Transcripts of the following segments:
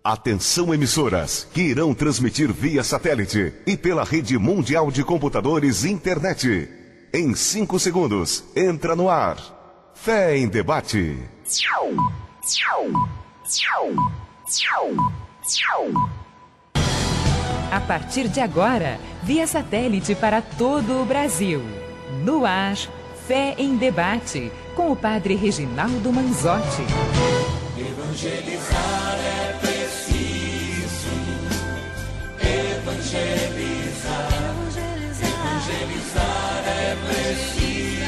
Atenção emissoras que irão transmitir via satélite e pela rede mundial de computadores e internet. Em 5 segundos, entra no ar. Fé em Debate. A partir de agora, via satélite para todo o Brasil. No ar, Fé em Debate, com o padre Reginaldo Manzotti. Evangelizar é preciso. Evangelizar. Evangelizar é preciso.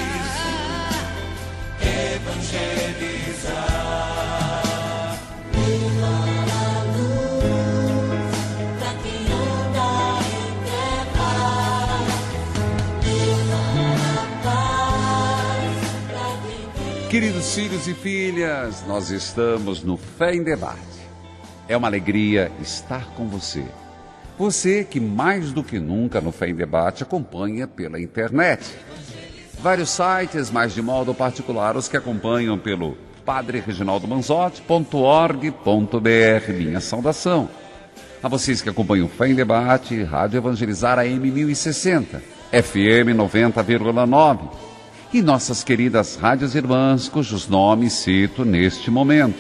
Evangelizar. Levar a luz pra quem anda em trevas. Levar a paz pra quem tem. Queridos filhos e filhas, nós estamos no Fé em Debate. É uma alegria estar com você. Você que mais do que nunca no Fé em Debate acompanha pela internet. Vários sites, mas de modo particular os que acompanham pelo padrereginaldomanzotti.org.br. Minha saudação. A vocês que acompanham o Fé em Debate, Rádio Evangelizar AM 1060, FM 90,9 e nossas queridas rádios irmãs, cujos nomes cito neste momento.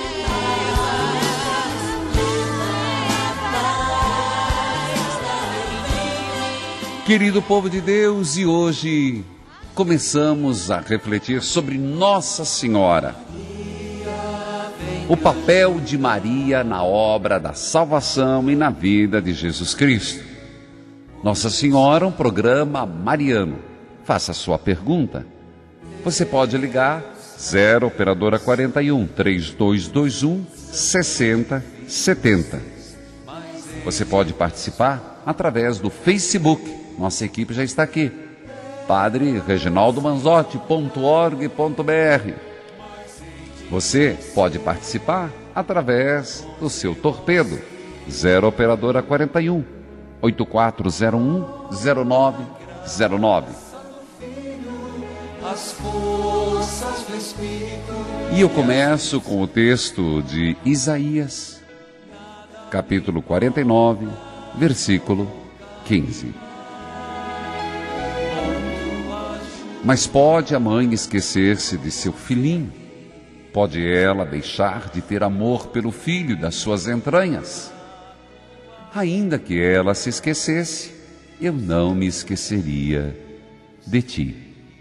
Querido povo de Deus, e hoje começamos a refletir sobre Nossa Senhora. O papel de Maria na obra da salvação e na vida de Jesus Cristo. Nossa Senhora, um programa mariano. Faça a sua pergunta. Você pode ligar 0 operadora 41 3221 6070. Você pode participar através do Facebook. Nossa equipe já está aqui. padrereginaldomanzotti.org.br. Você pode participar através do seu torpedo 0 operadora 41 8401 0909. As forças do Espírito. E eu começo com o texto de Isaías, capítulo 49, versículo 15. Mas pode a mãe esquecer-se de seu filhinho? Pode ela deixar de ter amor pelo filho das suas entranhas? Ainda que ela se esquecesse, eu não me esqueceria de ti.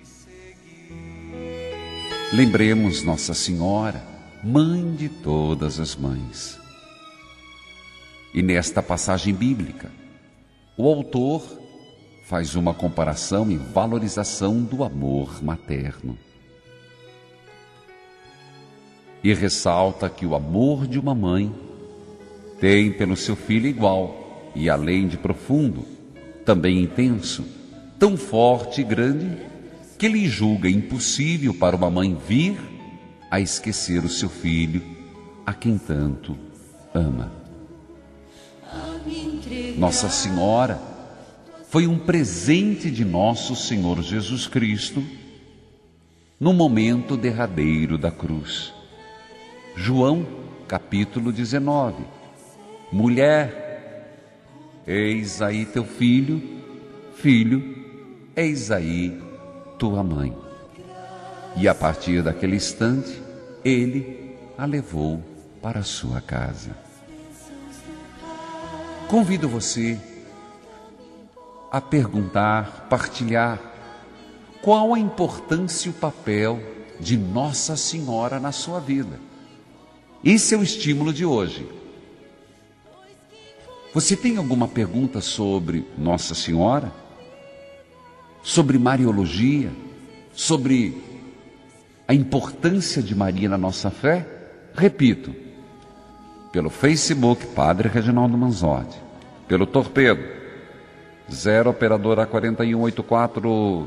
Lembremos Nossa Senhora, mãe de todas as mães. E nesta passagem bíblica, o autor faz uma comparação e valorização do amor materno. E ressalta que o amor de uma mãe tem pelo seu filho igual e, além de profundo, também intenso, tão forte e grande, que lhe julga impossível para uma mãe vir a esquecer o seu filho, a quem tanto ama. Nossa Senhora foi um presente de nosso Senhor Jesus Cristo no momento derradeiro da cruz. João, capítulo 19. Mulher, eis aí teu filho, filho, eis aí tua mãe. E a partir daquele instante, ele a levou para a sua casa. Convido você a perguntar, partilhar qual a importância e o papel de Nossa Senhora na sua vida. Esse é o estímulo de hoje. Você tem alguma pergunta sobre Nossa Senhora? Sobre Mariologia? Sobre a importância de Maria na nossa fé? Repito, pelo Facebook, Padre Reginaldo Manzotti, pelo torpedo 0 operadora 4184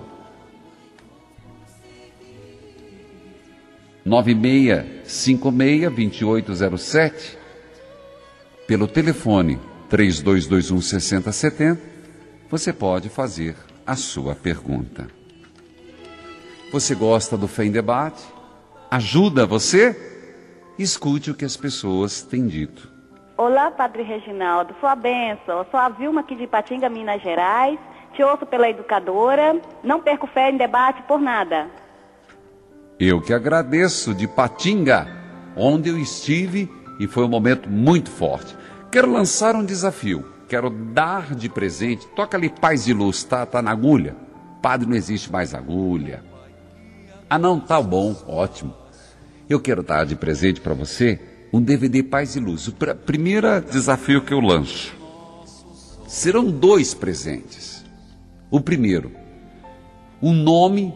9656-2807, pelo telefone 3221 6070, você pode fazer a sua pergunta. Você gosta do Fé em Debate? Ajuda você? Escute o que as pessoas têm dito. Olá, Padre Reginaldo. Sou a bênção. Eu sou a Vilma aqui de Ipatinga, Minas Gerais. Te ouço pela educadora. Não perco fé em debate por nada. Eu que agradeço, de Patinga, onde eu estive e foi um momento muito forte. Quero lançar um desafio, quero dar de presente, toca ali Paz e Luz, tá na agulha? Padre, não existe mais agulha. Ah não, tá bom, ótimo. Eu quero dar de presente para você um DVD Paz e Luz. O primeiro desafio que eu lanço. Serão 2 presentes. O primeiro, o nome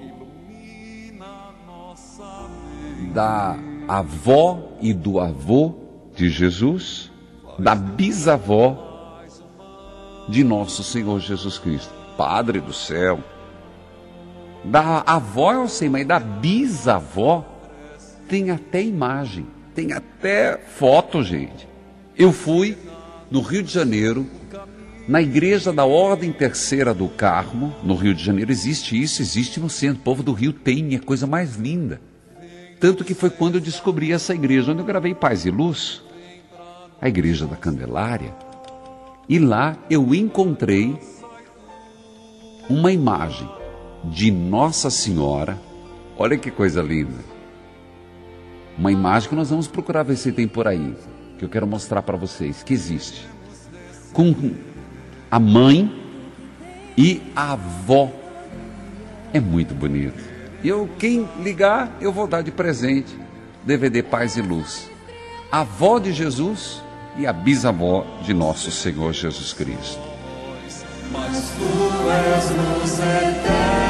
da avó e do avô de Jesus, da bisavó de nosso Senhor Jesus Cristo. Padre do céu. Da avó eu sei, mas da bisavó tem até imagem, tem até foto, gente. Eu fui no Rio de Janeiro, na igreja da Ordem Terceira do Carmo, no Rio de Janeiro. Existe isso, existe no centro. O povo do Rio tem, é a coisa mais linda. Tanto que foi quando eu descobri essa igreja, onde eu gravei Paz e Luz, a igreja da Candelária. E lá eu encontrei uma imagem de Nossa Senhora. Olha que coisa linda. Uma imagem que nós vamos procurar ver se tem por aí, que eu quero mostrar para vocês, que existe. Com a mãe e a avó. É muito bonito. Quem ligar, eu vou dar de presente DVD Paz e Luz. A avó de Jesus e a bisavó de nosso Senhor Jesus Cristo. Mas tu és luz eterna.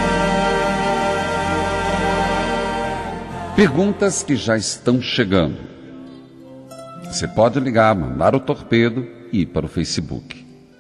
Perguntas que já estão chegando. Você pode ligar, mandar o torpedo e ir para o Facebook.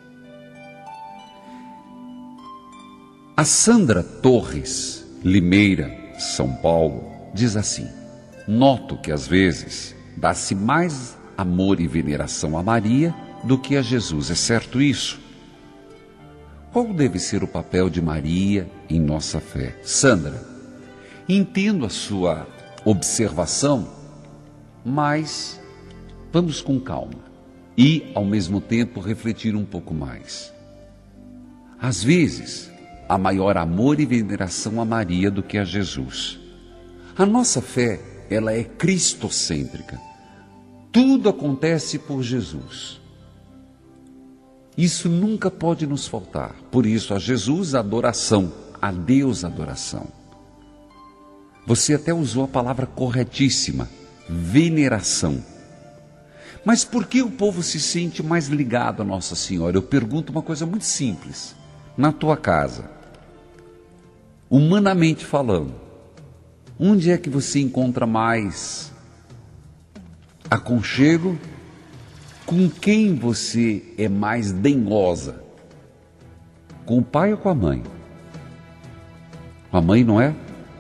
A Sandra Torres Limeira, São Paulo, diz assim: noto que às vezes dá-se mais amor e veneração a Maria do que a Jesus. É certo isso? Qual deve ser o papel de Maria em nossa fé? Sandra, entendo a sua observação, mas vamos com calma e, ao mesmo tempo, refletir um pouco mais. Às vezes, há maior amor e veneração a Maria do que a Jesus. A nossa fé, ela é cristocêntrica. Tudo acontece por Jesus. Isso nunca pode nos faltar. Por isso, a Jesus a adoração, a Deus a adoração. Você até usou a palavra corretíssima, veneração. Mas por que o povo se sente mais ligado a Nossa Senhora? Eu pergunto uma coisa muito simples. Na tua casa, humanamente falando, onde é que você encontra mais aconchego? Com quem você é mais dengosa? Com o pai ou com a mãe? Com a mãe, não é?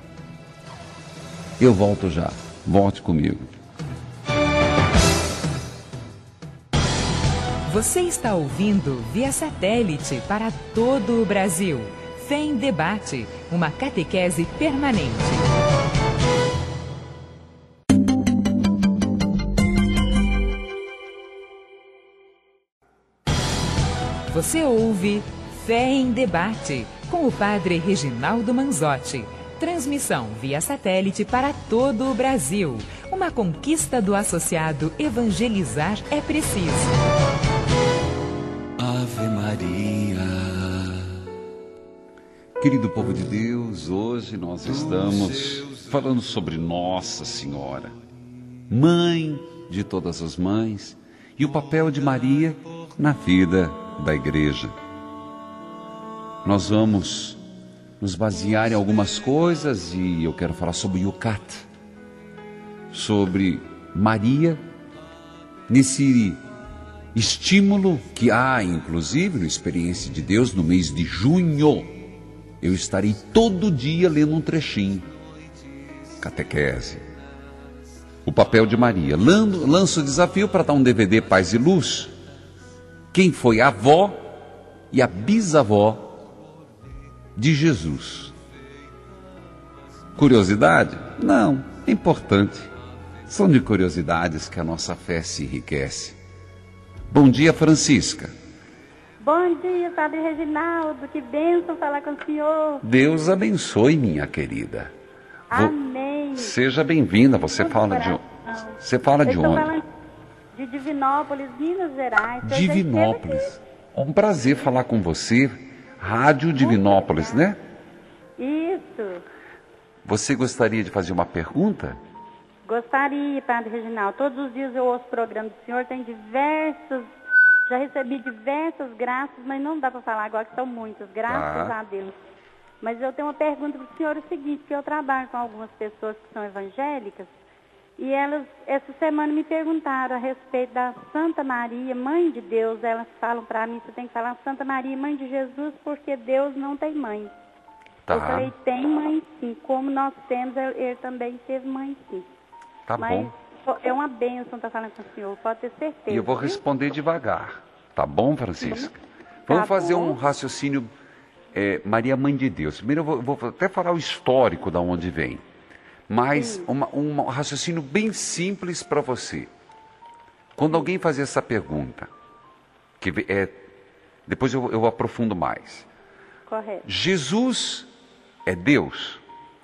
Eu volto já. Volte comigo. Você está ouvindo via satélite para todo o Brasil. Fé em Debate, uma catequese permanente. Você ouve Fé em Debate, com o Padre Reginaldo Manzotti. Transmissão via satélite para todo o Brasil. Uma conquista do associado Evangelizar é Preciso. Ave Maria. Querido povo de Deus, hoje nós estamos falando sobre Nossa Senhora, mãe de todas as mães, e o papel de Maria na vida da igreja. Nós vamos nos basear em algumas coisas e eu quero falar sobre Yucat, sobre Maria, nesse estímulo que há, inclusive, no Experiência de Deus, no mês de junho. Eu estarei todo dia lendo um trechinho, catequese, o papel de Maria. Lanço o desafio para dar um DVD Paz e Luz. Quem foi a avó e a bisavó de Jesus? Curiosidade? Não, é importante. São de curiosidades que a nossa fé se enriquece. Bom dia, Francisca. Bom dia, Padre Reginaldo. Que bênção falar com o senhor. Deus abençoe, minha querida. Amém. Seja bem-vinda. Você fala de onde? Estou falando de Divinópolis, Minas Gerais. Você já Divinópolis. esteve aqui? É um prazer falar com você. Rádio Divinópolis, né? Isso. Você gostaria de fazer uma pergunta? Gostaria, Padre Reginaldo. Todos os dias eu ouço o programa do senhor. Tem já recebi diversas graças, mas não dá para falar agora que são muitas, graças a Deus. Mas eu tenho uma pergunta para o senhor, o seguinte, que eu trabalho com algumas pessoas que são evangélicas, e elas, essa semana, me perguntaram a respeito da Santa Maria, Mãe de Deus. Elas falam para mim, você tem que falar Santa Maria, Mãe de Jesus, porque Deus não tem mãe. Eu falei, tem mãe sim, como nós temos, ele também teve mãe sim. Tá Mas bom. é uma bênção estar falando com o senhor, pode ter certeza. E eu vou viu? responder devagar. Tá bom, Francisca? Vamos fazer um raciocínio, Maria, Mãe de Deus. Primeiro eu vou até falar o histórico de onde vem. Mas um raciocínio bem simples para você. Quando alguém fazer essa pergunta, depois eu aprofundo mais. Correto. Jesus é Deus?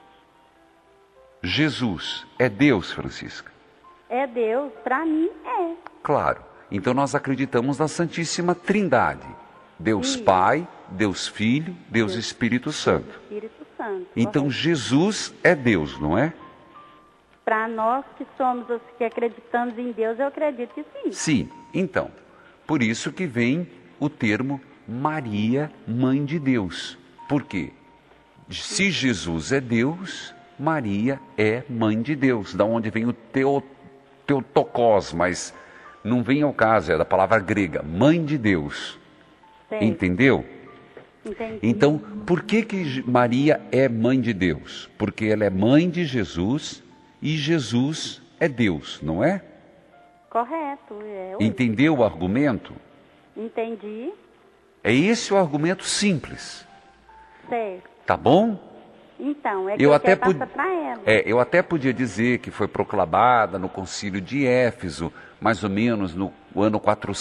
Jesus é Deus, Francisca? É Deus, para mim é. Claro. Então nós acreditamos na Santíssima Trindade. Deus Pai, Deus Filho, Deus Espírito Santo. Espírito Santo. Então Jesus é Deus, não é? Para nós que somos os que acreditamos em Deus, eu acredito que sim. Sim. Então, por isso que vem o termo Maria, Mãe de Deus. Por quê? Se Jesus é Deus, Maria é Mãe de Deus. Da onde vem o Teotokos, mas não vem ao caso, é da palavra grega, Mãe de Deus. Sei. Entendeu? Entendi. Então, por que Maria é Mãe de Deus? Porque ela é mãe de Jesus e Jesus é Deus, não é? Correto. Entendeu o argumento? Entendi. É esse o argumento simples. Certo. Tá bom? Então, é que eu quero passar para ela. Eu até podia dizer que foi proclamada no Concílio de Éfeso, mais ou menos no ano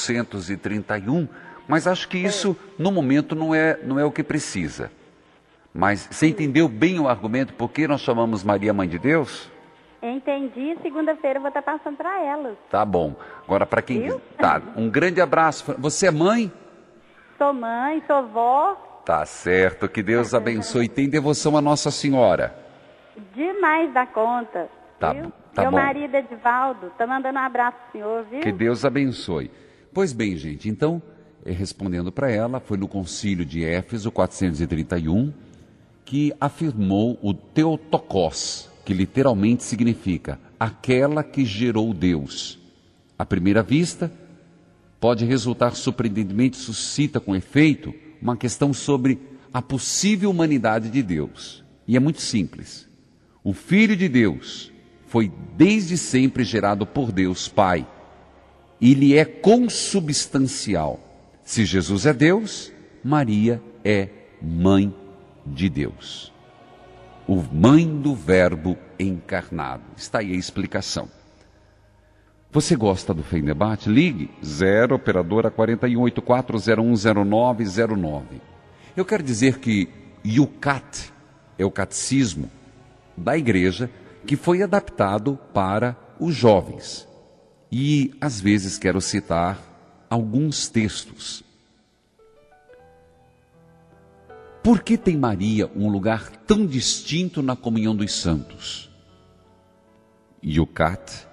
431, mas acho que isso, no momento, não é o que precisa. Mas você entendeu bem o argumento por que nós chamamos Maria Mãe de Deus? Entendi. Segunda-feira eu vou estar passando para elas. Tá bom. Agora, para quem... Viu? Tá, um grande abraço. Você é mãe? Sou mãe, sou vó. Tá certo. Que Deus abençoe. Tem devoção a Nossa Senhora? Demais da conta. Tá, viu? tá Meu bom. marido Edivaldo tá mandando um abraço pro senhor, viu? Que Deus abençoe. Pois bem, gente, então, respondendo para ela, foi no Concílio de Éfeso, 431, que afirmou o Theotokos, que literalmente significa aquela que gerou Deus. À primeira vista, pode resultar surpreendentemente, suscita com efeito, uma questão sobre a possível humanidade de Deus. E é muito simples. O Filho de Deus foi desde sempre gerado por Deus Pai. Ele é consubstancial. Se Jesus é Deus, Maria é Mãe de Deus. O Mãe do Verbo encarnado. Está aí a explicação. Você gosta do Fé em Debate? Ligue 0 operadora 418-401-0909. Eu quero dizer que Yucat é o catecismo da igreja que foi adaptado para os jovens. E às vezes quero citar alguns textos. Por que tem Maria um lugar tão distinto na comunhão dos santos? Yucat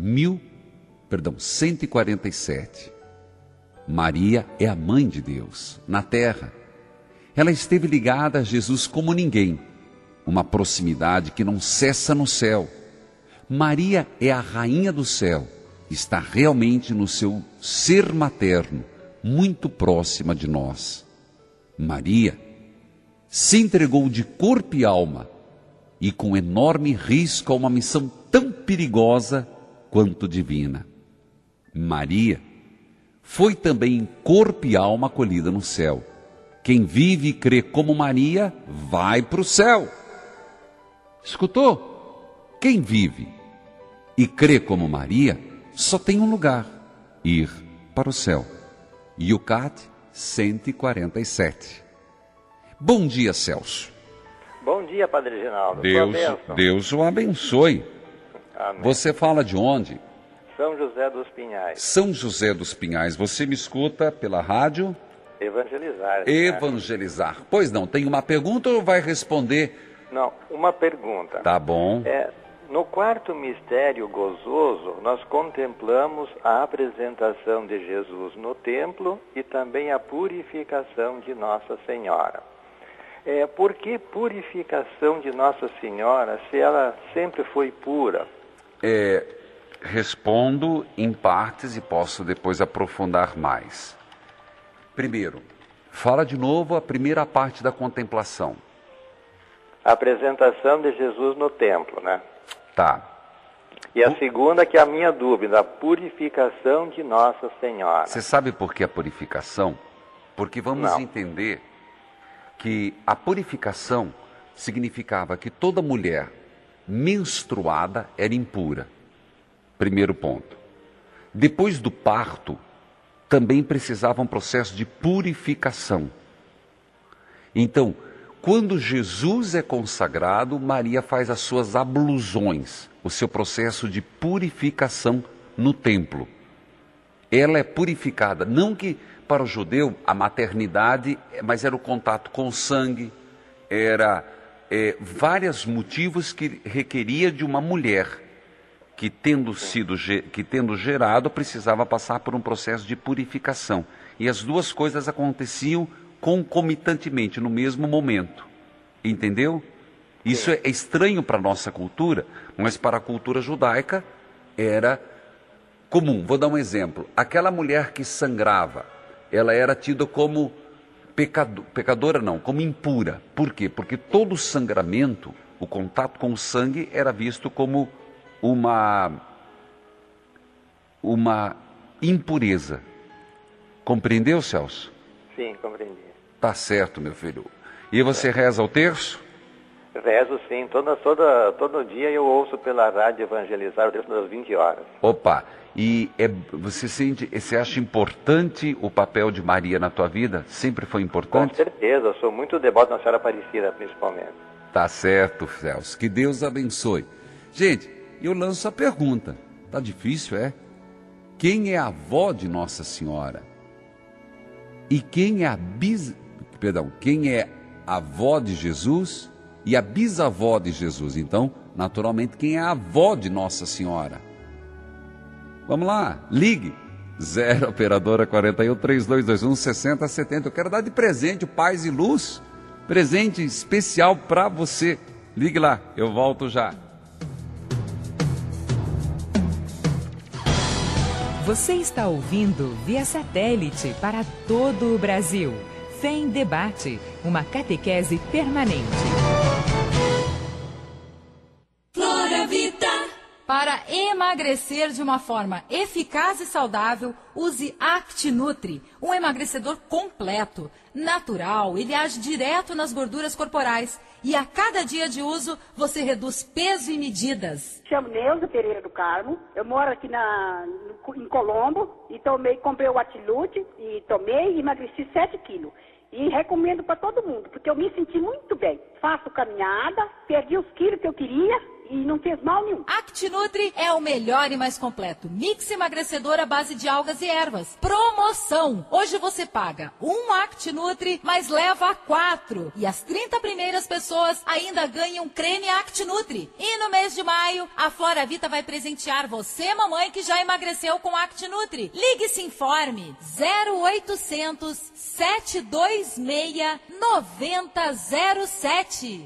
147. Maria é a mãe de Deus na terra. Ela esteve ligada a Jesus como ninguém, uma proximidade que não cessa no céu. Maria é a rainha do céu, está realmente no seu ser materno, muito próxima de nós. Maria se entregou de corpo e alma e com enorme risco a uma missão tão perigosa quanto divina. Maria foi também em corpo e alma acolhida no céu. Quem vive e crê como Maria vai para o céu. Escutou? Quem vive e crê como Maria só tem um lugar: ir para o céu. Yucat 147. Bom dia, Celso. Bom dia, Padre Reginaldo. Deus o abençoe. Amém. Você fala de onde? São José dos Pinhais. São José dos Pinhais. Você me escuta pela rádio? Evangelizar. Evangelizar. Pois não, tem uma pergunta ou vai responder? Não, uma pergunta. Tá bom. No quarto mistério gozoso, nós contemplamos a apresentação de Jesus no templo e também a purificação de Nossa Senhora. Por que purificação de Nossa Senhora, se ela sempre foi pura? Respondo em partes e posso depois aprofundar mais. Primeiro, fala de novo a primeira parte da contemplação. A apresentação de Jesus no templo, né? Tá. E a segunda, que é a minha dúvida, a purificação de Nossa Senhora. Você sabe por que a purificação? Porque vamos entender que a purificação significava que toda mulher menstruada era impura. Primeiro ponto. Depois do parto, também precisava um processo de purificação. Então, quando Jesus é consagrado, Maria faz as suas ablusões, o seu processo de purificação no templo. Ela é purificada, não que para o judeu a maternidade, mas era o contato com o sangue, era vários motivos que requeria de uma mulher que tendo gerado precisava passar por um processo de purificação. E as duas coisas aconteciam concomitantemente, no mesmo momento. Entendeu? Isso é estranho para a nossa cultura, mas para a cultura judaica era comum. Vou dar um exemplo. Aquela mulher que sangrava, ela era tida como pecadora não, como impura. Por quê? Porque todo sangramento, o contato com o sangue era visto como uma impureza. Compreendeu, Celso? Sim, compreendi. Tá certo, meu filho. E você reza o terço? Rezo sim, todo dia eu ouço pela rádio Evangelizar o terço das 20 horas. Opa, e você acha importante o papel de Maria na tua vida? Sempre foi importante? Com certeza, eu sou muito devoto na Senhora Aparecida, principalmente. Tá certo, Celso. Que Deus abençoe. Gente, eu lanço a pergunta. Tá difícil, é? Quem é a avó de Nossa Senhora? E quem é a avó de Jesus e a bisavó de Jesus? Então, naturalmente, quem é a avó de Nossa Senhora? Vamos lá, ligue. 0 operadora 41 3221 6070. Eu quero dar de presente o Paz e Luz. Presente especial para você. Ligue lá, eu volto já. Você está ouvindo via satélite para todo o Brasil. Fé em Debate, uma catequese permanente. Flora Vida. Para emagrecer de uma forma eficaz e saudável, use ActiNutri, um emagrecedor completo, natural, ele age direto nas gorduras corporais e a cada dia de uso você reduz peso e medidas. Chamo Neuza Pereira do Carmo, eu moro aqui em Colombo e comprei o ActiNutri e tomei e emagreci 7 quilos. E recomendo para todo mundo, porque eu me senti muito bem. Faço caminhada, perdi os quilos que eu queria e não fez mal nenhum. ActiNutri é o melhor e mais completo mix emagrecedor à base de algas e ervas. Promoção! Hoje você paga um ActiNutri, mas leva 4. E as 30 primeiras pessoas ainda ganham creme ActiNutri. E no mês de maio, a Flora Vita vai presentear você, mamãe, que já emagreceu com ActiNutri. Ligue e se informe. 0800 726 9007.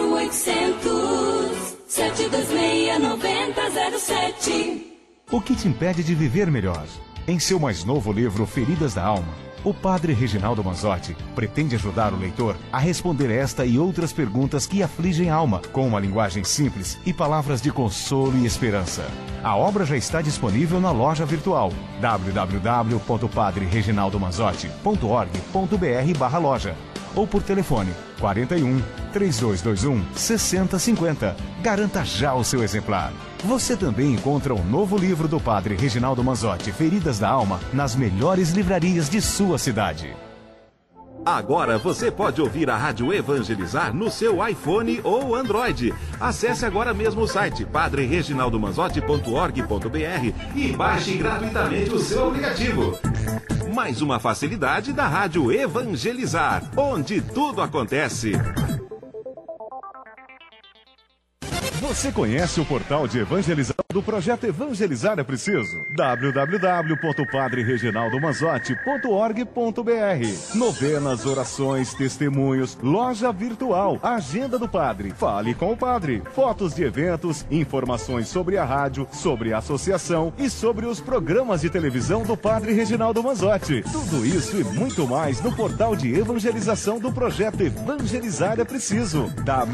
0800 726 9007. O que te impede de viver melhor? Em seu mais novo livro, Feridas da Alma, o padre Reginaldo Manzotti pretende ajudar o leitor a responder esta e outras perguntas que afligem a alma, com uma linguagem simples e palavras de consolo e esperança. A obra já está disponível na loja virtual www.padrereginaldomanzotti.org.br/loja ou por telefone 41 3221 6050. Garanta já o seu exemplar. Você também encontra o novo livro do Padre Reginaldo Manzotti, Feridas da Alma, nas melhores livrarias de sua cidade. Agora você pode ouvir a Rádio Evangelizar no seu iPhone ou Android. Acesse agora mesmo o site padrereginaldomanzotti.org.br e baixe gratuitamente o seu aplicativo. Mais uma facilidade da Rádio Evangelizar, onde tudo acontece. Você conhece o portal de evangelização do projeto Evangelizar é Preciso? www.padrereginaldomanzotti.org.br. Novenas, orações, testemunhos, loja virtual, agenda do padre, fale com o padre, fotos de eventos, informações sobre a rádio, sobre a associação e sobre os programas de televisão do Padre Reginaldo Manzotti. Tudo isso e muito mais no portal de evangelização do projeto Evangelizar é Preciso.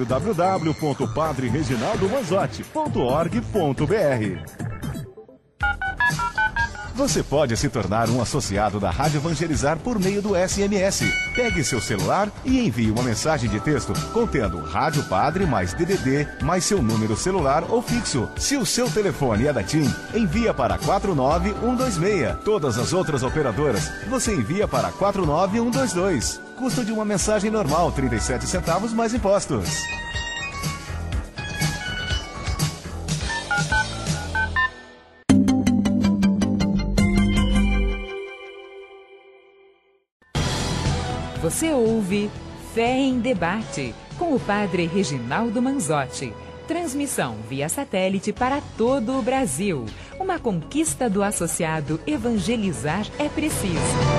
www.padrereginaldomanzotti.org.br. Você pode se tornar um associado da Rádio Evangelizar por meio do SMS. Pegue seu celular e envie uma mensagem de texto contendo Rádio Padre mais DDD mais seu número celular ou fixo. Se o seu telefone é da TIM, envia para 49126. Todas as outras operadoras, você envia para 49122. Custo de uma mensagem normal, 37 centavos mais impostos. Você ouve Fé em Debate, com o Padre Reginaldo Manzotti. Transmissão via satélite para todo o Brasil. Uma conquista do associado Evangelizar é Preciso.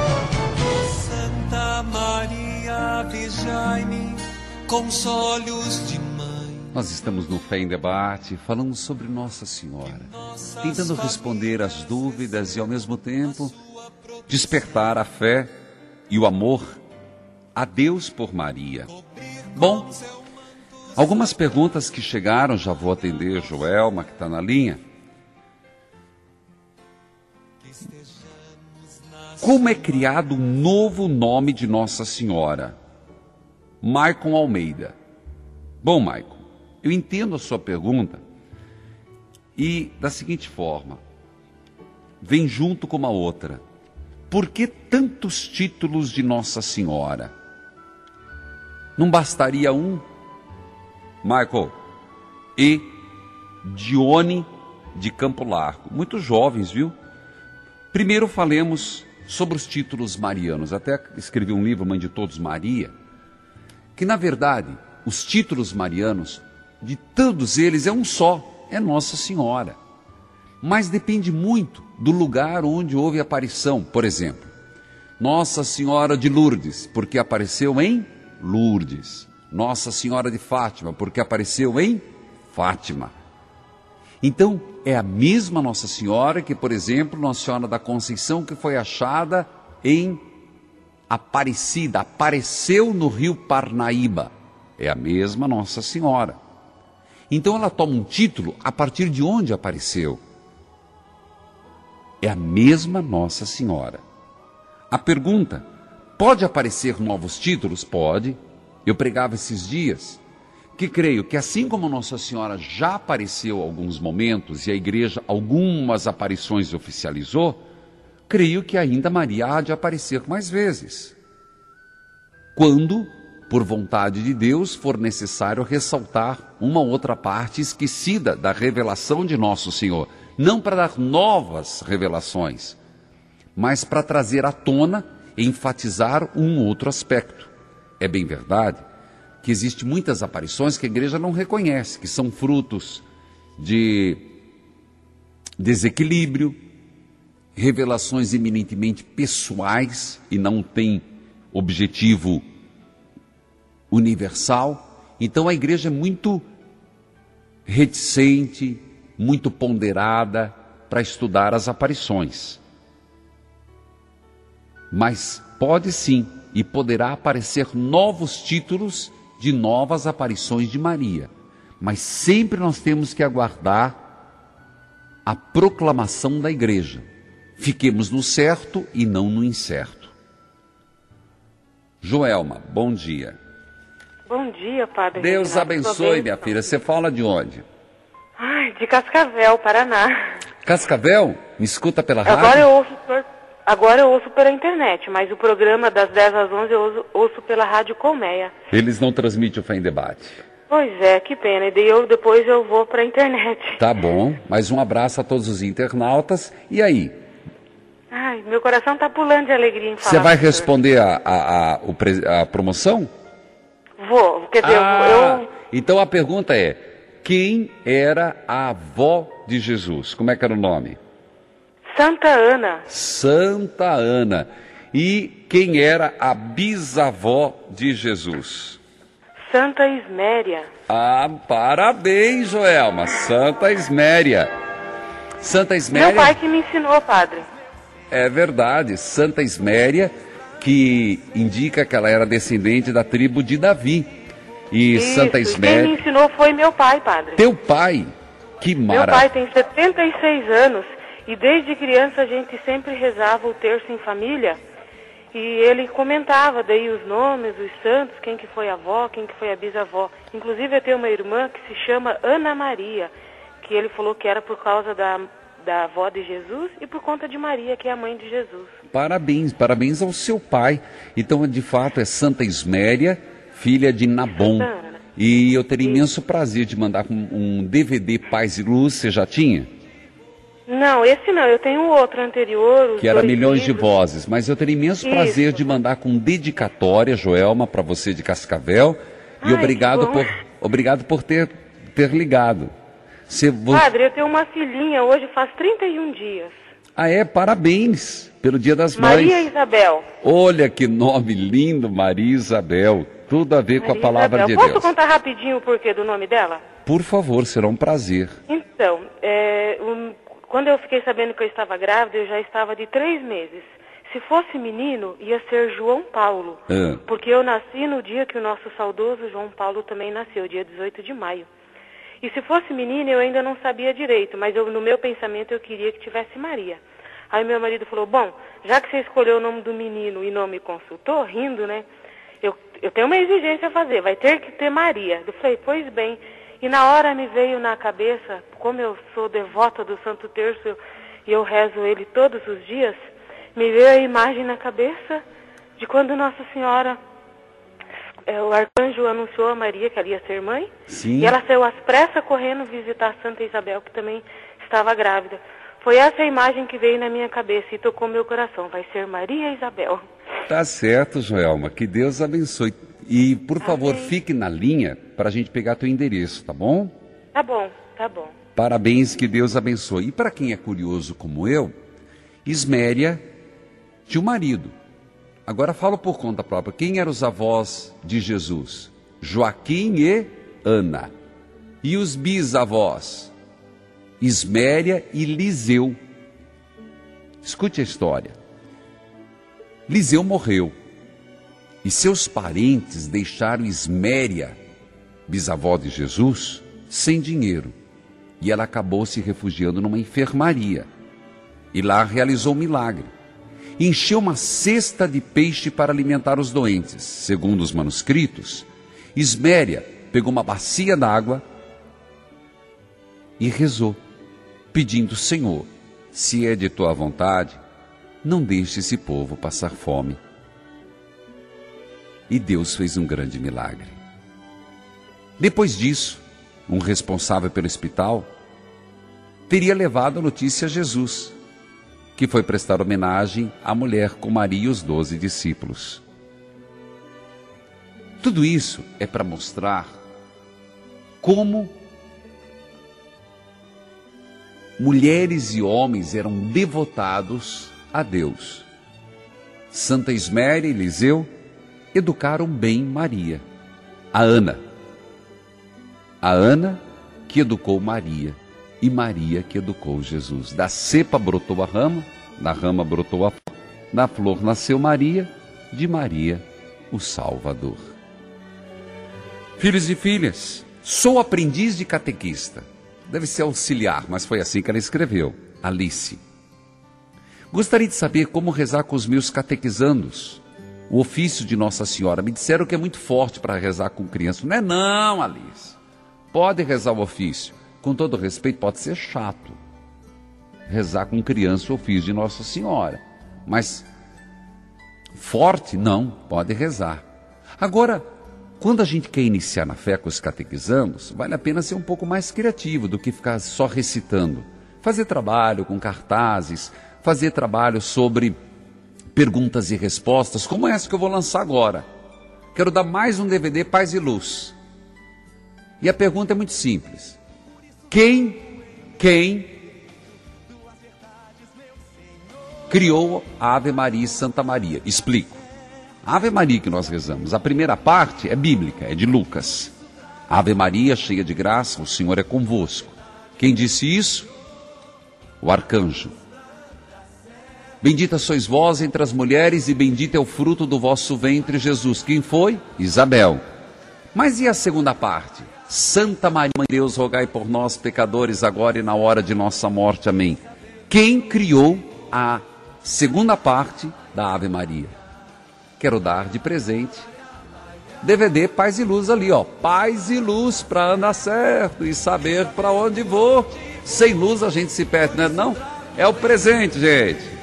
Santa Maria, Virgem, consolos de mãe. Nós estamos no Fé em Debate, falando sobre Nossa Senhora, tentando responder às dúvidas e, ao mesmo tempo, despertar a fé e o amor a Deus por Maria. Bom, algumas perguntas que chegaram, já vou atender Joelma, que está na linha. Como é criado um novo nome de Nossa Senhora? Maicon Almeida. Bom, Maicon, eu entendo a sua pergunta e da seguinte forma, vem junto com uma outra. Por que tantos títulos de Nossa Senhora? Não bastaria um? Michael e Dione de Campo Largo. Muito jovens, viu? Primeiro falemos sobre os títulos marianos. Até escrevi um livro, Mãe de Todos Maria, que na verdade, os títulos marianos, de todos eles, é um só, é Nossa Senhora. Mas depende muito do lugar onde houve aparição. Por exemplo, Nossa Senhora de Lourdes, porque apareceu em Lourdes. Nossa Senhora de Fátima, porque apareceu em Fátima. Então, é a mesma Nossa Senhora que, por exemplo, Nossa Senhora da Conceição, que foi achada em Aparecida, apareceu no rio Parnaíba. É a mesma Nossa Senhora. Então, ela toma um título a partir de onde apareceu. É a mesma Nossa Senhora. A pergunta: pode aparecer novos títulos? Pode. Eu pregava esses dias que creio que assim como Nossa Senhora já apareceu alguns momentos e a igreja algumas aparições oficializou, creio que ainda Maria há de aparecer mais vezes. Quando, por vontade de Deus, for necessário ressaltar uma outra parte esquecida da revelação de Nosso Senhor. Não para dar novas revelações, mas para trazer à tona e enfatizar um outro aspecto. É bem verdade que existem muitas aparições que a igreja não reconhece, que são frutos de desequilíbrio, revelações eminentemente pessoais e não têm objetivo universal. Então a igreja é muito reticente, muito ponderada para estudar as aparições. Mas pode sim e poderá aparecer novos títulos de novas aparições de Maria. Mas sempre nós temos que aguardar a proclamação da igreja. Fiquemos no certo e não no incerto. Joelma, bom dia. Bom dia, Padre. Deus abençoe, minha filha. Você fala de onde? Ai, de Cascavel, Paraná. Cascavel? Me escuta pela rádio? Agora eu ouço pela internet, mas o programa das 10 às 11 eu ouço pela Rádio Colmeia. Eles não transmitem o Fé em Debate. Pois é, que pena. E daí depois eu vou para a internet. Tá bom, mas um abraço a todos os internautas. E aí? Ai, meu coração tá pulando de alegria em falar. Você vai responder a promoção? Vou, quer dizer, Então a pergunta é, quem era a avó de Jesus? Como é que era o nome? Santa Ana. Santa Ana. E quem era a bisavó de Jesus? Santa Isméria. Ah, parabéns, Joelma. Santa Isméria. Santa Isméria. Meu pai que me ensinou, Padre. É verdade. Santa Isméria, que indica que ela era descendente da tribo de Davi. E isso, Santa Isméria... Quem me ensinou foi meu pai, Padre. Teu pai? Que maravilha. Meu pai tem 76 anos e desde criança a gente sempre rezava o terço em família. E ele comentava daí os nomes, os santos, quem que foi a avó, quem que foi a bisavó. Inclusive eu tenho uma irmã que se chama Ana Maria, que ele falou que era por causa da avó de Jesus e por conta de Maria, que é a mãe de Jesus. Parabéns, parabéns ao seu pai. Então, de fato, é Santa Isméria, filha de Nabom. E eu teria imenso prazer de mandar um DVD Paz e Luz. Você já tinha? Não, esse não. Eu tenho outro anterior. Que era Milhões de Vozes. Mas eu teria imenso prazer de mandar com dedicatória, Joelma, para você de Cascavel. E obrigado por ter ligado. Padre, eu tenho uma filhinha, hoje faz 31 dias. Ah, é? Parabéns pelo Dia das Mães. Maria Isabel. Olha que nome lindo, Maria Isabel. Tudo a ver com a palavra de Deus. Posso contar rapidinho o porquê do nome dela? Por favor, será um prazer. Então, quando eu fiquei sabendo que eu estava grávida, eu já estava de 3 meses. Se fosse menino, ia ser João Paulo. Porque eu nasci no dia que o nosso saudoso João Paulo também nasceu, dia 18 de maio. E se fosse menina, eu ainda não sabia direito, mas no meu pensamento eu queria que tivesse Maria. Aí meu marido falou, bom, já que você escolheu o nome do menino e não me consultou, rindo, né? Eu tenho uma exigência a fazer, vai ter que ter Maria. Eu falei, pois bem. E na hora me veio na cabeça, como eu sou devota do Santo Terço e eu rezo ele todos os dias, me veio a imagem na cabeça de quando Nossa Senhora... o arcanjo anunciou a Maria que ela ia ser mãe. Sim. E ela saiu às pressas correndo visitar Santa Isabel, que também estava grávida. Foi essa imagem que veio na minha cabeça e tocou meu coração. Vai ser Maria Isabel. Tá certo, Joelma. Que Deus abençoe. E, por favor, fique na linha para a gente pegar teu endereço, tá bom? Tá bom, tá bom. Parabéns, que Deus abençoe. E para quem é curioso como eu, Isméria tinha um marido. Agora falo por conta própria. Quem eram os avós de Jesus? Joaquim e Ana. E os bisavós? Isméria e Liseu. Escute a história. Liseu morreu. E seus parentes deixaram Isméria, bisavó de Jesus, sem dinheiro. E ela acabou se refugiando numa enfermaria. E lá realizou um milagre. Encheu uma cesta de peixe para alimentar os doentes. Segundo os manuscritos, Isméria pegou uma bacia d'água e rezou, pedindo, Senhor, se é de tua vontade, não deixe esse povo passar fome. E Deus fez um grande milagre. Depois disso, um responsável pelo hospital teria levado a notícia a Jesus, que foi prestar homenagem à mulher com Maria e os 12 discípulos. Tudo isso é para mostrar como mulheres e homens eram devotados a Deus. Santa Isméria e Liseu educaram bem Maria, a Ana que educou Maria, e Maria que educou Jesus. Da cepa brotou a rama, da rama brotou a flor, da flor nasceu Maria, de Maria o Salvador. Filhos e filhas, sou aprendiz de catequista. Deve ser auxiliar, mas foi assim que ela escreveu, Alice. Gostaria de saber como rezar com os meus catequizandos. o ofício de Nossa Senhora. Me disseram que é muito forte para rezar com criança. Não é não, Alice. Pode rezar o ofício. Com todo respeito, pode ser chato rezar com criança o ofício de Nossa Senhora. Mas forte, não, pode rezar. Agora, quando a gente quer iniciar na fé com os catequizandos, vale a pena ser um pouco mais criativo do que ficar só recitando. Fazer trabalho com cartazes, fazer trabalho sobre perguntas e respostas, como essa que eu vou lançar agora. Quero dar mais um DVD Paz e Luz. E a pergunta é muito simples. Quem criou a Ave Maria e Santa Maria? Explico. A Ave Maria que nós rezamos, a primeira parte é bíblica, é de Lucas. Ave Maria, cheia de graça, o Senhor é convosco. Quem disse isso? O arcanjo. Bendita sois vós entre as mulheres e bendito é o fruto do vosso ventre, Jesus. Quem foi? Isabel. Mas e a segunda parte? Santa Maria, Mãe de Deus, rogai por nós, pecadores, agora e na hora de nossa morte. Amém. Quem criou a segunda parte da Ave Maria? Quero dar de presente DVD Paz e Luz ali, ó. Paz e Luz para andar certo e saber para onde vou. Sem luz a gente se perde, não é não? É o presente, gente.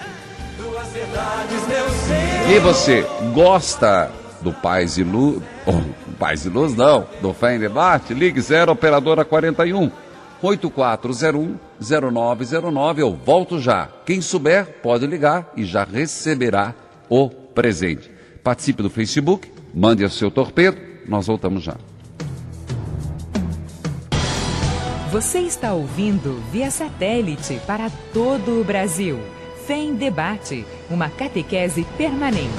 E você gosta do Paz e Luz? Paz e Luz não, do Fé em Debate? Ligue 0 operadora 41 8401-0909. Eu volto já. Quem souber pode ligar e já receberá o presente. Participe do Facebook, mande o seu torpedo, nós voltamos já. Você está ouvindo via satélite para todo o Brasil. Fé em Debate, uma catequese permanente.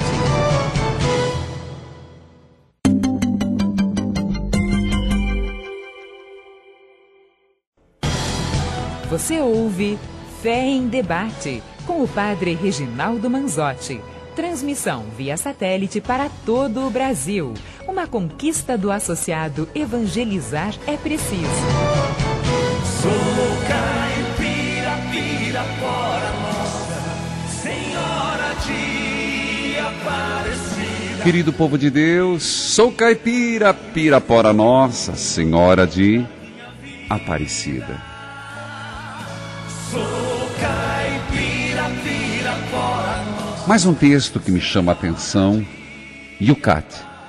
Você ouve Fé em Debate, com o Padre Reginaldo Manzotti. Transmissão via satélite para todo o Brasil. Uma conquista do associado Evangelizar é Preciso. Sou caipira, pirapora nossa, Senhora de Aparecida. Querido povo de Deus, sou caipira, pirapora nossa, Senhora de Aparecida. Sou caipira, pirapora nossa. Mais um texto que me chama a atenção, Yucat,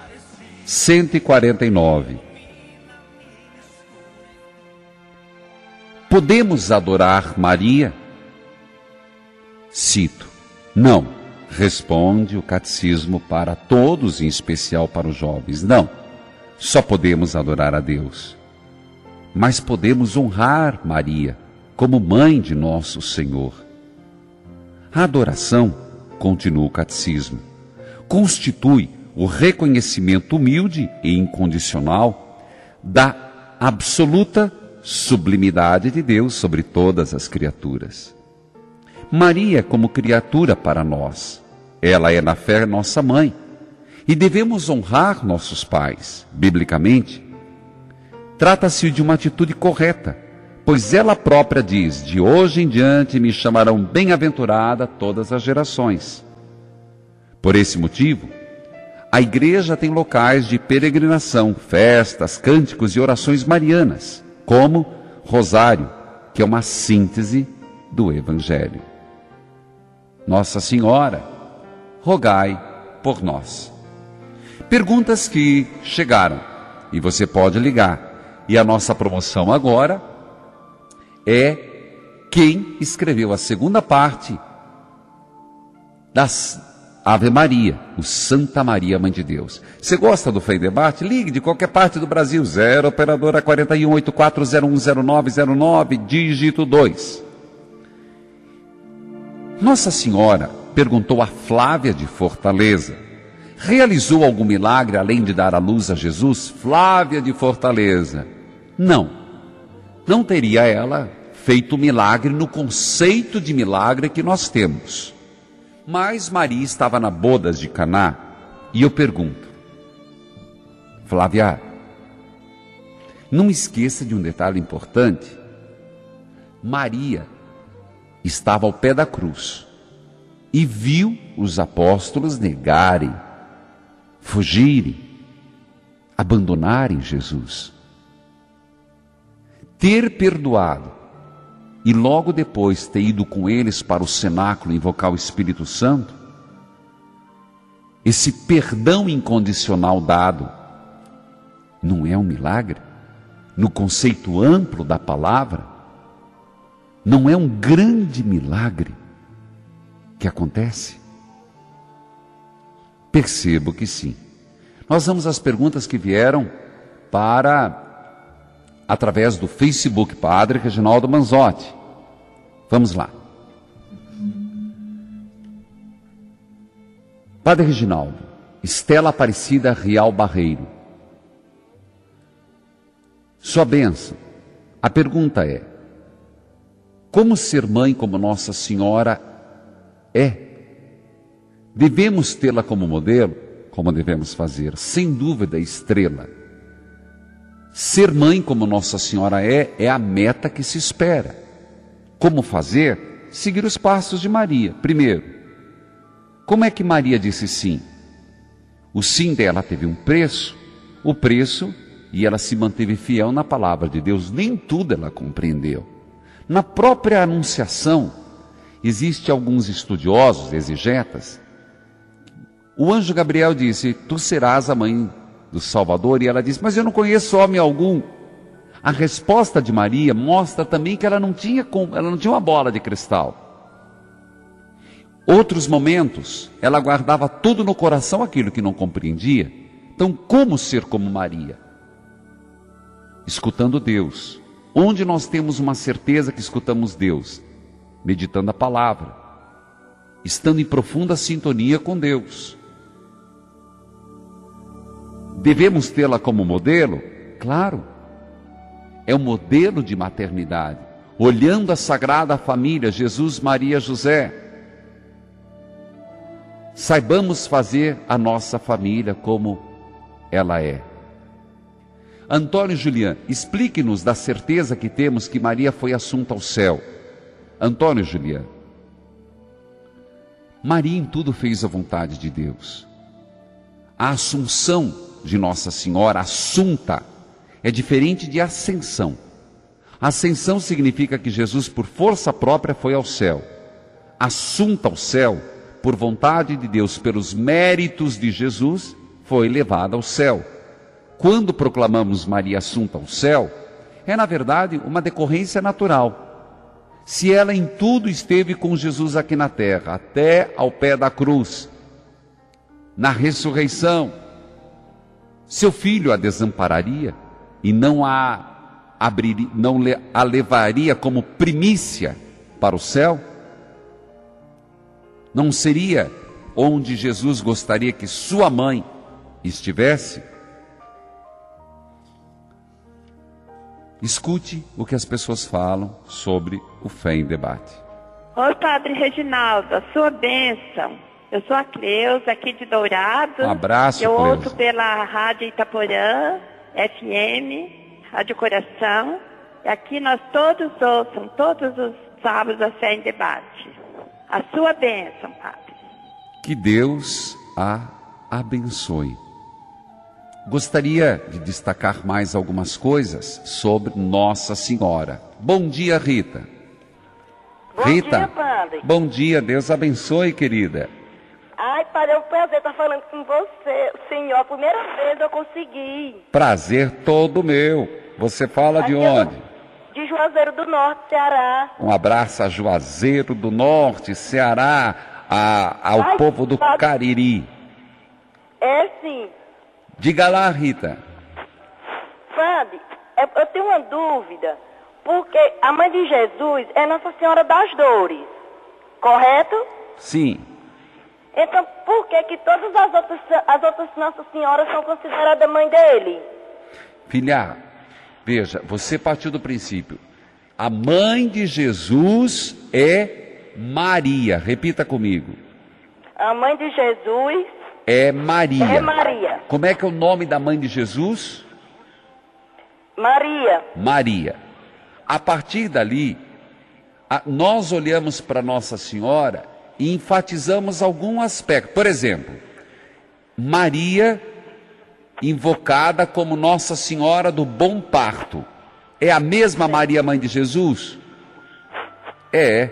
149. Podemos adorar Maria? Cito, não, responde o catecismo para todos, em especial para os jovens. Não, só podemos adorar a Deus. Mas podemos honrar Maria como mãe de nosso Senhor. A adoração, continua o catecismo, constitui o reconhecimento humilde e incondicional da absoluta sublimidade de Deus sobre todas as criaturas. Maria como criatura para nós, ela é na fé nossa mãe, e devemos honrar nossos pais, biblicamente. Trata-se de uma atitude correta, pois ela própria diz, de hoje em diante me chamarão bem-aventurada todas as gerações. Por esse motivo, a igreja tem locais de peregrinação, festas, cânticos e orações marianas, como Rosário, que é uma síntese do Evangelho. Nossa Senhora, rogai por nós. Perguntas que chegaram, e você pode ligar. E a nossa promoção agora é quem escreveu a segunda parte das Ave Maria, o Santa Maria, Mãe de Deus. Você gosta do Fé em Debate? Ligue de qualquer parte do Brasil, 0 operadora 41 84010909, dígito 2. Nossa Senhora perguntou a Flávia de Fortaleza: realizou algum milagre além de dar à luz a Jesus? Flávia de Fortaleza: não teria ela feito milagre no conceito de milagre que nós temos. Mas Maria estava na bodas de Caná, e eu pergunto, Flávia, não esqueça de um detalhe importante. Maria estava ao pé da cruz e viu os apóstolos negarem fugirem, abandonarem Jesus. Ter perdoado e logo depois ter ido com eles para o cenáculo invocar o Espírito Santo, esse perdão incondicional dado, não é um milagre? No conceito amplo da palavra, não é um grande milagre que acontece? Percebo que sim. Nós vamos às perguntas que vieram através do Facebook, Padre Reginaldo Manzotti. Vamos lá. Padre Reginaldo, Estela Aparecida Real Barreiro. Sua bênção. A pergunta é: como ser mãe como Nossa Senhora é? Devemos tê-la como modelo? Como devemos fazer? Sem dúvida, estrela. Ser mãe como Nossa Senhora é a meta que se espera. Como fazer? Seguir os passos de Maria. Primeiro, como é que Maria disse sim? O sim dela teve um preço, e ela se manteve fiel na palavra de Deus. Nem tudo ela compreendeu. Na própria anunciação, existem alguns estudiosos, exegetas. O anjo Gabriel disse: tu serás a mãe do Salvador, e ela disse: mas eu não conheço homem algum. A resposta de Maria mostra também que ela não tinha uma bola de cristal. Outros momentos, ela guardava tudo no coração aquilo que não compreendia. Então, como ser como Maria? Escutando Deus. Onde nós temos uma certeza que escutamos Deus? Meditando a palavra, estando em profunda sintonia com Deus. Devemos tê-la como modelo? Claro, é um modelo de maternidade, olhando a Sagrada Família, Jesus, Maria, José. Saibamos fazer a nossa família como ela é. Antônio Julián, explique-nos da certeza que temos que Maria foi assunta ao céu. Antônio Julián, Maria em tudo fez a vontade de Deus. A assunção de Nossa Senhora, assunta, é diferente de ascensão. Ascensão significa que Jesus, por força própria, foi ao céu. Assunta ao céu, por vontade de Deus, pelos méritos de Jesus, foi levada ao céu. Quando proclamamos Maria assunta ao céu, é na verdade uma decorrência natural. Se ela em tudo esteve com Jesus aqui na terra, até ao pé da cruz, na ressurreição, seu filho a desampararia e não a levaria como primícia para o céu? Não seria onde Jesus gostaria que sua mãe estivesse? Escute o que as pessoas falam sobre o Fé em Debate. Oi, Padre Reginaldo, a sua bênção. Eu sou a Cleusa, aqui de Dourado. Um abraço, Cleusa. Eu ouço pela Rádio Itaporã, FM, Rádio Coração. E aqui nós todos ouçam, todos os sábados, a Fé em Debate. A sua bênção, Padre. Que Deus a abençoe. Gostaria de destacar mais algumas coisas sobre Nossa Senhora. Bom dia, Rita. Bom dia, Padre. Bom dia, Deus abençoe, querida. Ai, Padre, é um prazer estar falando com você, Senhor. A primeira vez eu consegui. Prazer todo meu. Você fala de onde? De Juazeiro do Norte, Ceará. Um abraço a Juazeiro do Norte, Ceará, ao povo do Cariri. É, sim. Diga lá, Rita. Padre, eu tenho uma dúvida, porque a mãe de Jesus é Nossa Senhora das Dores, correto? Sim. Então, por que todas as outras Nossa Senhoras são consideradas mãe dele? Filha, veja, você partiu do princípio. A mãe de Jesus é Maria. Repita comigo. A mãe de Jesus é Maria. É Maria. Como é que é o nome da mãe de Jesus? Maria. Maria. A partir dali, nós olhamos para Nossa Senhora e enfatizamos algum aspecto. Por exemplo, Maria, invocada como Nossa Senhora do Bom Parto, é a mesma Maria, mãe de Jesus? É.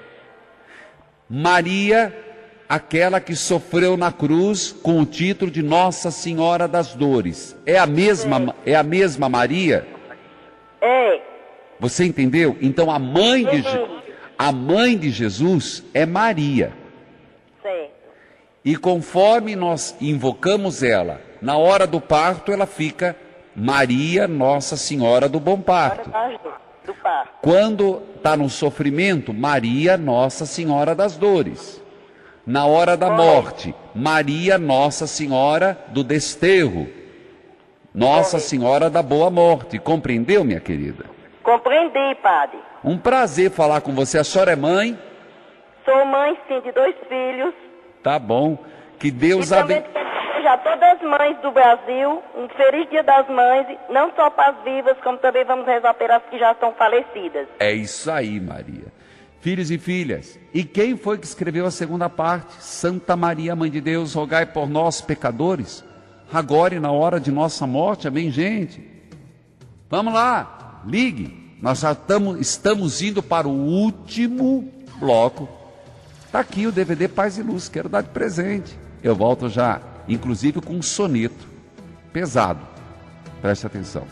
Maria, aquela que sofreu na cruz com o título de Nossa Senhora das Dores, é a mesma Maria? É. Você entendeu? Então a mãe de Jesus é Maria. Sim. E conforme nós invocamos ela, na hora do parto ela fica Maria, Nossa Senhora do Bom Parto. Do parto. Quando está no sofrimento, Maria, Nossa Senhora das Dores. Na hora da morte, Maria, Nossa Senhora do Desterro. Nossa Senhora da Boa Morte. Compreendeu, minha querida? Compreendi, padre. Um prazer falar com você. A senhora é mãe? Sou mãe, sim, de 2 filhos. Tá bom. Que Deus abençoe. Já todas as mães do Brasil, um feliz Dia das Mães, não só para as vivas, como também vamos rezar pelas que já estão falecidas. É isso aí, Maria. Filhos e filhas, e quem foi que escreveu a segunda parte? Santa Maria, Mãe de Deus, rogai por nós, pecadores, agora e na hora de nossa morte. Amém, gente? Vamos lá, ligue. Nós já estamos indo para o último bloco. Está aqui o DVD Paz e Luz, quero dar de presente. Eu volto já, inclusive com um soneto pesado. Preste atenção.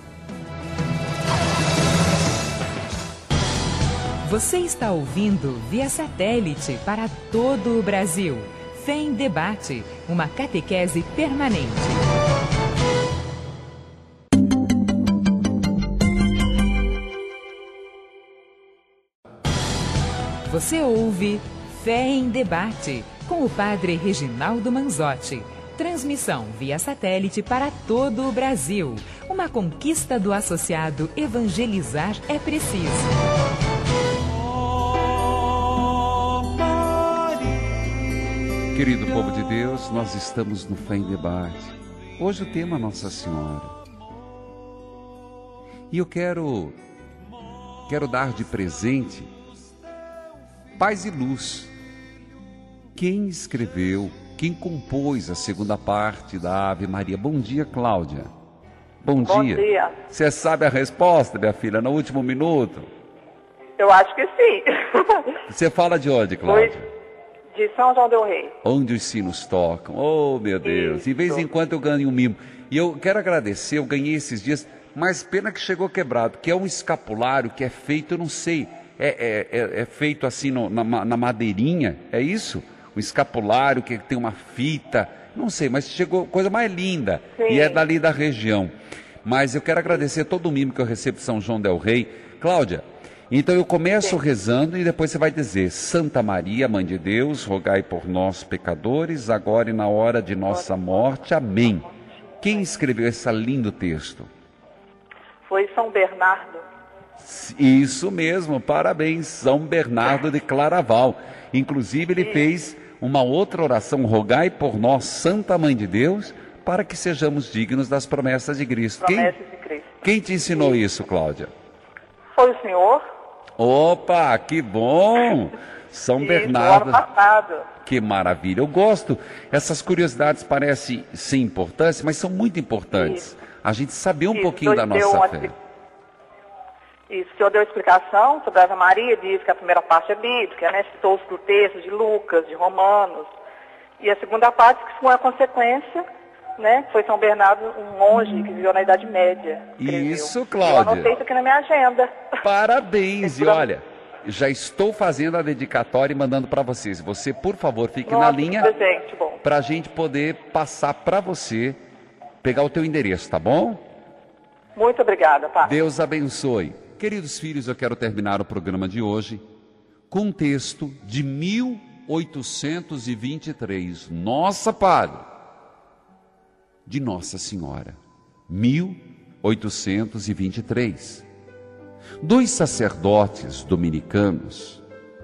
Você está ouvindo via satélite para todo o Brasil. Fé em Debate, uma catequese permanente. Você ouve Fé em Debate, com o Padre Reginaldo Manzotti. Transmissão via satélite para todo o Brasil. Uma conquista do associado Evangelizar é Preciso. Querido povo de Deus, nós estamos no Fé em Debate. Hoje o tema é Nossa Senhora. E eu quero dar de presente Paz e Luz. Quem escreveu, quem compôs a segunda parte da Ave Maria? Bom dia, Cláudia. Bom dia. Você sabe a resposta, minha filha, no último minuto? Eu acho que sim. Você fala de onde, Cláudia? De São João del Rei. Onde os sinos tocam. Oh, meu Deus. Isso. De vez em quando eu ganho um mimo. E eu quero agradecer, eu ganhei esses dias, mas pena que chegou quebrado, que é um escapulário que é feito, eu não sei, é feito assim na madeirinha, é isso? Um escapulário que tem uma fita, não sei, mas chegou coisa mais linda. Sim. E é dali da região. Mas eu quero agradecer todo o mimo que eu recebo de São João del Rei. Cláudia, então eu começo rezando e depois você vai dizer: Santa Maria, Mãe de Deus, rogai por nós pecadores, agora e na hora de nossa morte. Amém. Quem escreveu esse lindo texto? Foi São Bernardo. Isso mesmo, parabéns, São Bernardo de Claraval. Inclusive ele fez uma outra oração: rogai por nós, Santa Mãe de Deus, para que sejamos dignos das promessas de Cristo. Quem te ensinou isso, Cláudia? Foi o senhor. Opa, que bom! São Bernardo. Ano passado. Que maravilha. Eu gosto. Essas curiosidades parecem sem importância, mas são muito importantes. Isso. A gente saber um pouquinho da nossa fé. Isso, o senhor deu explicação sobre a Ave Maria, diz que a primeira parte é bíblica, né? Citou os textos de Lucas, de Romanos. E a segunda parte, que foi a consequência, né? Foi São Bernardo, um monge que viveu na Idade Média. Isso, Cláudia. Eu anotei isso aqui na minha agenda. Parabéns! E olha, já estou fazendo a dedicatória e mandando para vocês. Você, por favor, fique na linha para a gente poder passar para você, pegar o teu endereço, tá bom? Muito obrigada, Pai. Deus abençoe. Queridos filhos, eu quero terminar o programa de hoje com um texto de 1823. Nossa, Padre! De Nossa Senhora. 1823. 2 sacerdotes dominicanos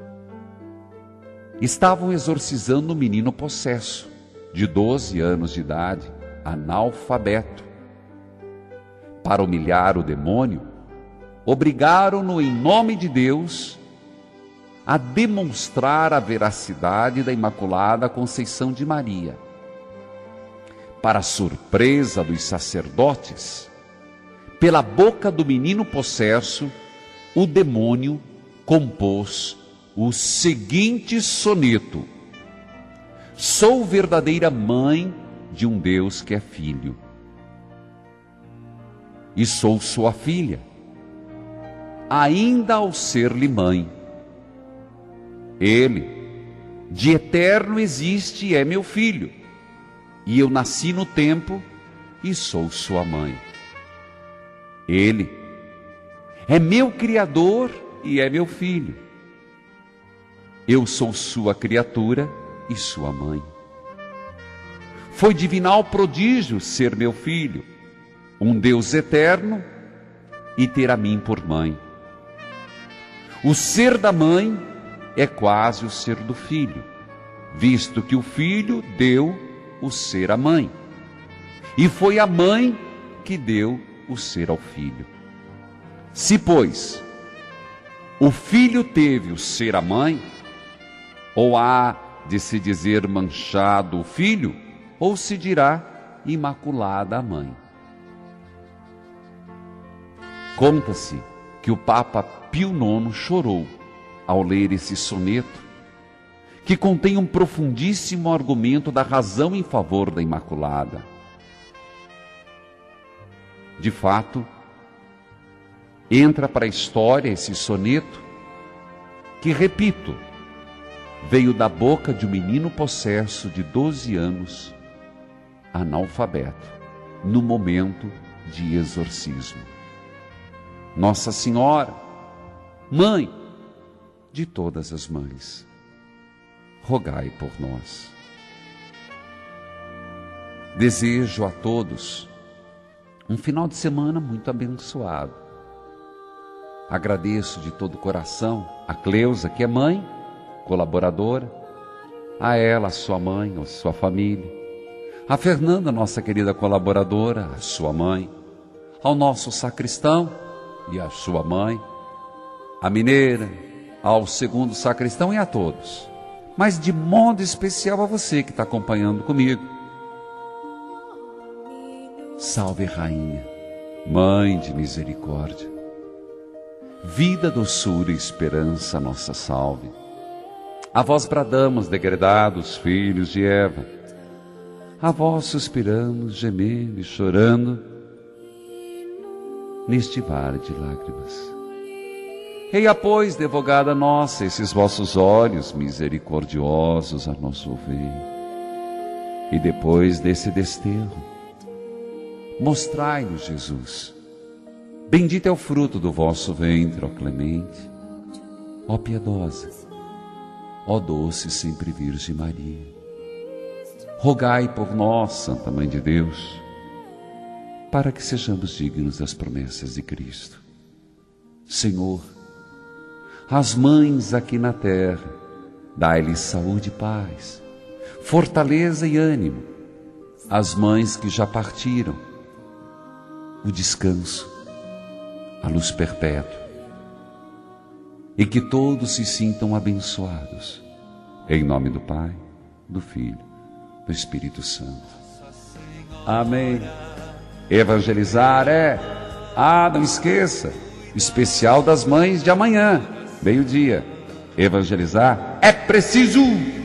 estavam exorcizando um menino possesso, de 12 anos de idade, analfabeto. Para humilhar o demônio, obrigaram-no em nome de Deus a demonstrar a veracidade da Imaculada Conceição de Maria. para a surpresa dos sacerdotes, pela boca do menino possesso, o demônio compôs o seguinte soneto: sou verdadeira mãe de um Deus que é filho, e sou sua filha, ainda ao ser-lhe mãe. Ele, de eterno existe e é meu filho, e eu nasci no tempo e sou sua mãe. Ele é meu Criador e é meu filho. Eu sou sua criatura e sua mãe. Foi divinal prodígio ser meu filho, um Deus eterno e ter a mim por mãe. O ser da mãe é quase o ser do filho, visto que o filho deu o ser à mãe, e foi a mãe que deu o ser ao filho. Se, pois, o filho teve o ser à mãe, ou há de se dizer manchado o filho, ou se dirá imaculada a mãe. Conta-se que o Papa Pio IX chorou ao ler esse soneto, que contém um profundíssimo argumento da razão em favor da Imaculada. De fato, entra para a história esse soneto, que, repito, veio da boca de um menino possesso de 12 anos, analfabeto, no momento de exorcismo. Nossa Senhora, Mãe de todas as mães, rogai por nós. Desejo a todos um final de semana muito abençoado. Agradeço de todo o coração a Cleusa, que é mãe, colaboradora, a ela, a sua mãe, a sua família, a Fernanda, nossa querida colaboradora, a sua mãe, ao nosso sacristão e a sua mãe, a mineira, ao segundo sacristão e a todos, mas de modo especial a você que está acompanhando comigo. Salve Rainha, Mãe de misericórdia, vida, doçura e esperança, nossa salve. A vós bradamos, degredados filhos de Eva, a vós suspiramos, gemendo e chorando neste vale de lágrimas. Eia, pois, devogada nossa, esses vossos olhos misericordiosos a nos ouvir, e depois desse desterro, mostrai-nos Jesus. Bendito é o fruto do vosso ventre, ó clemente, ó piedosa, ó doce sempre Virgem Maria. Rogai por nós, Santa Mãe de Deus, para que sejamos dignos das promessas de Cristo. Senhor, as mães aqui na terra, dai-lhes saúde e paz, fortaleza e ânimo. As mães que já partiram, o descanso, a luz perpétua, e que todos se sintam abençoados, em nome do Pai, do Filho, do Espírito Santo. Amém. Evangelizar não esqueça, especial das mães de amanhã, meio-dia. Evangelizar é preciso.